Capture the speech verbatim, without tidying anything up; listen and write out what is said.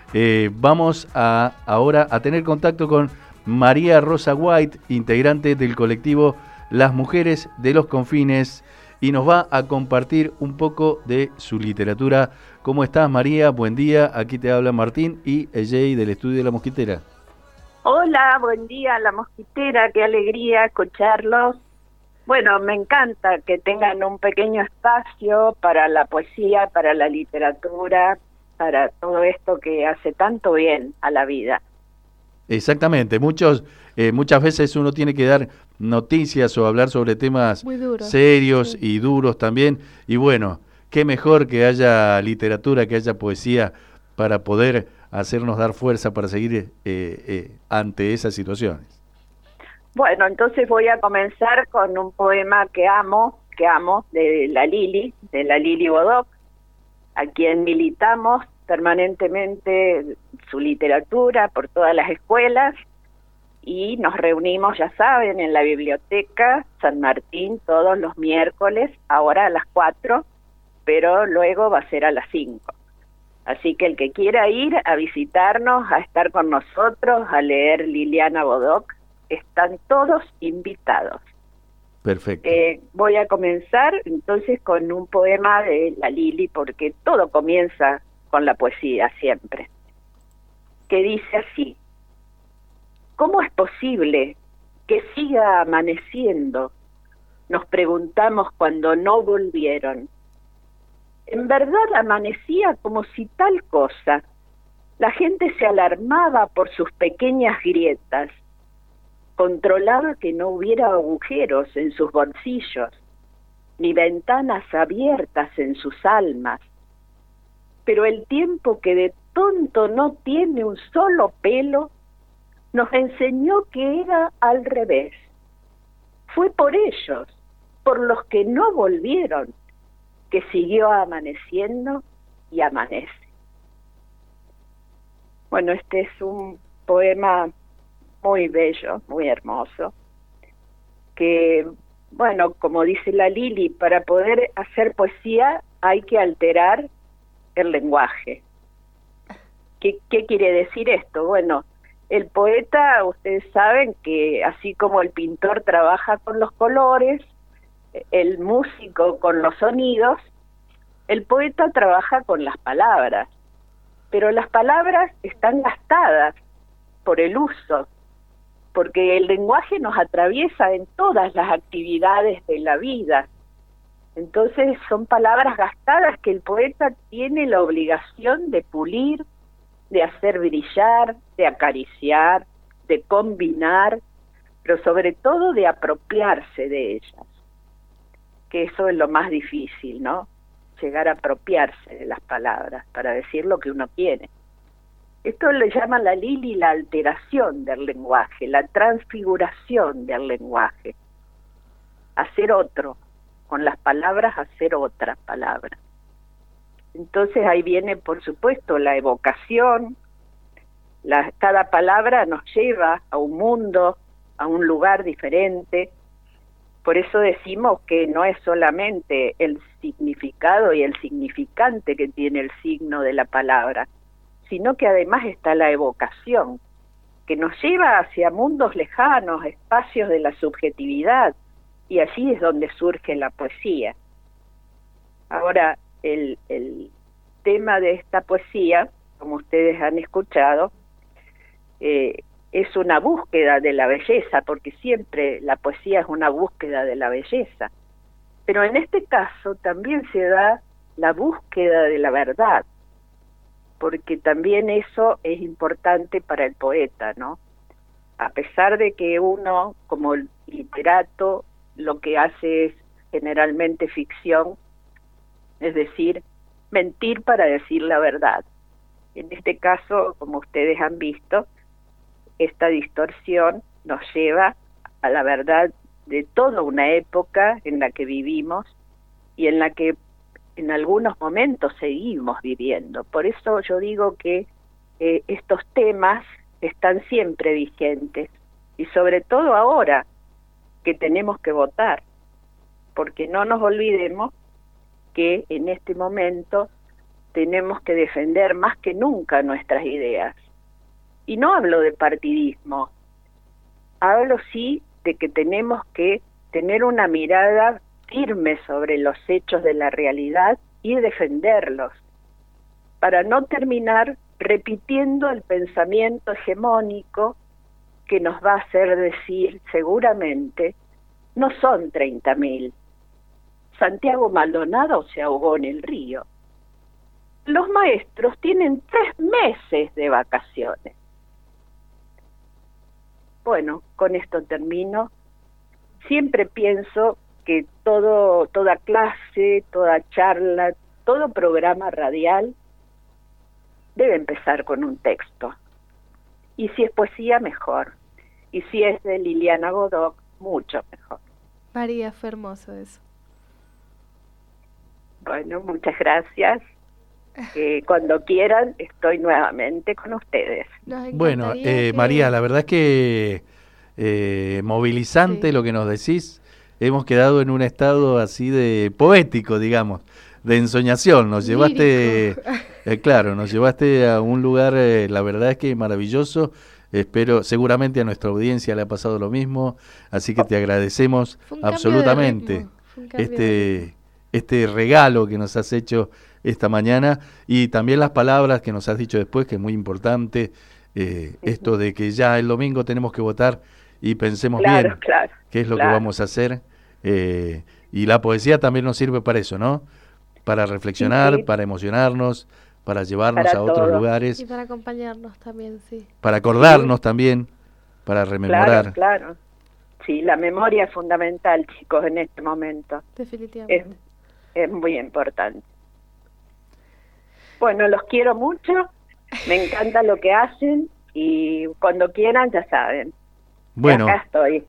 Eh, vamos a ahora a tener contacto con María Rosa White, integrante del colectivo Las Mujeres de los Confines, y nos va a compartir un poco de su literatura. ¿Cómo estás, María? Buen día. Aquí te habla Martín y Jay del Estudio de La Mosquitera. Hola, buen día, La Mosquitera. Qué alegría escucharlos. Bueno, me encanta que tengan un pequeño espacio para la poesía, para la literatura, para todo esto que hace tanto bien a la vida. Exactamente. Muchos, eh, muchas veces uno tiene que dar noticias o hablar sobre temas Muy duro, serios sí. y duros también. Y bueno, qué mejor que haya literatura, que haya poesía para poder hacernos dar fuerza para seguir eh, eh, ante esas situaciones. Bueno, entonces voy a comenzar con un poema que amo, que amo, de la Lili, de la Lili Bodoc, a quien militamos permanentemente su literatura por todas las escuelas, y nos reunimos, ya saben, en la biblioteca San Martín todos los miércoles, ahora a las cuatro, pero luego va a ser a las cinco. Así que el que quiera ir a visitarnos, a estar con nosotros, a leer Liliana Bodoc, están todos invitados. Perfecto. Eh, voy a comenzar entonces con un poema de la Lili, porque todo comienza con la poesía siempre, que dice así: ¿cómo es posible que siga amaneciendo? Nos preguntamos cuando no volvieron. En verdad amanecía como si tal cosa. La gente se alarmaba por sus pequeñas grietas, controlaba que no hubiera agujeros en sus bolsillos, ni ventanas abiertas en sus almas. Pero el tiempo, que de tonto no tiene un solo pelo, nos enseñó que era al revés. Fue por ellos, por los que no volvieron, que siguió amaneciendo y amanece. Bueno, este es un poema muy bello, muy hermoso, que, bueno, como dice la Lili, para poder hacer poesía hay que alterar el lenguaje. ¿Qué, qué quiere decir esto? Bueno, el poeta, ustedes saben que así como el pintor trabaja con los colores, el músico con los sonidos, el poeta trabaja con las palabras, pero las palabras están gastadas por el uso, porque el lenguaje nos atraviesa en todas las actividades de la vida. Entonces son palabras gastadas que el poeta tiene la obligación de pulir, de hacer brillar, de acariciar, de combinar, pero sobre todo de apropiarse de ellas, que eso es lo más difícil, ¿no? Llegar a apropiarse de las palabras para decir lo que uno quiere. Esto le llama la Lili la alteración del lenguaje, la transfiguración del lenguaje. Hacer otro, con las palabras hacer otra palabra. Entonces ahí viene, por supuesto, la evocación. La, cada palabra nos lleva a un mundo, a un lugar diferente. Por eso decimos que no es solamente el significado y el significante que tiene el signo de la palabra, sino que además está la evocación, que nos lleva hacia mundos lejanos, espacios de la subjetividad, y allí es donde surge la poesía. Ahora, el, el tema de esta poesía, como ustedes han escuchado, eh, es una búsqueda de la belleza, porque siempre la poesía es una búsqueda de la belleza. Pero en este caso también se da la búsqueda de la verdad, porque también eso es importante para el poeta, ¿no? A pesar de que uno, como literato, lo que hace es generalmente ficción, es decir, mentir para decir la verdad. En este caso, como ustedes han visto, esta distorsión nos lleva a la verdad de toda una época en la que vivimos y en la que en algunos momentos seguimos viviendo. Por eso yo digo que eh, estos temas están siempre vigentes, y sobre todo ahora que tenemos que votar, porque no nos olvidemos que en este momento tenemos que defender más que nunca nuestras ideas. Y no hablo de partidismo, hablo sí de que tenemos que tener una mirada firme sobre los hechos de la realidad y defenderlos, para no terminar repitiendo el pensamiento hegemónico que nos va a hacer decir seguramente, no son treinta mil. Santiago Maldonado se ahogó en el río. Los maestros tienen tres meses de vacaciones. Bueno, con esto termino. Siempre pienso que todo, toda clase, toda charla, todo programa radial debe empezar con un texto. Y si es poesía, mejor. Y si es de Liliana Godoc, mucho mejor. María, fue hermoso eso. Bueno, muchas gracias. Eh, cuando quieran, estoy nuevamente con ustedes. Bueno, eh, que... María, la verdad es que eh, movilizante sí. Lo que nos decís. Hemos quedado en un estado así de poético, digamos, de ensoñación. Nos Lírico. llevaste, eh, claro, nos llevaste a un lugar, eh, la verdad es que maravilloso. Espero, seguramente a nuestra audiencia le ha pasado lo mismo, así que te agradecemos absolutamente este, este regalo que nos has hecho esta mañana y también las palabras que nos has dicho después, que es muy importante, eh, esto de que ya el domingo tenemos que votar y pensemos claro, bien claro, qué es lo claro. que vamos a hacer, eh, y la poesía también nos sirve para eso, ¿no? Para reflexionar, sí, sí. para emocionarnos, para llevarnos para a otros todo. lugares. Y para acompañarnos también, sí. Para acordarnos sí. también, para rememorar. Claro, claro. Sí, la memoria es fundamental, chicos, en este momento. Definitivamente. Es, es muy importante. Bueno, los quiero mucho, me encanta lo que hacen y cuando quieran ya saben. Bueno, y acá estoy.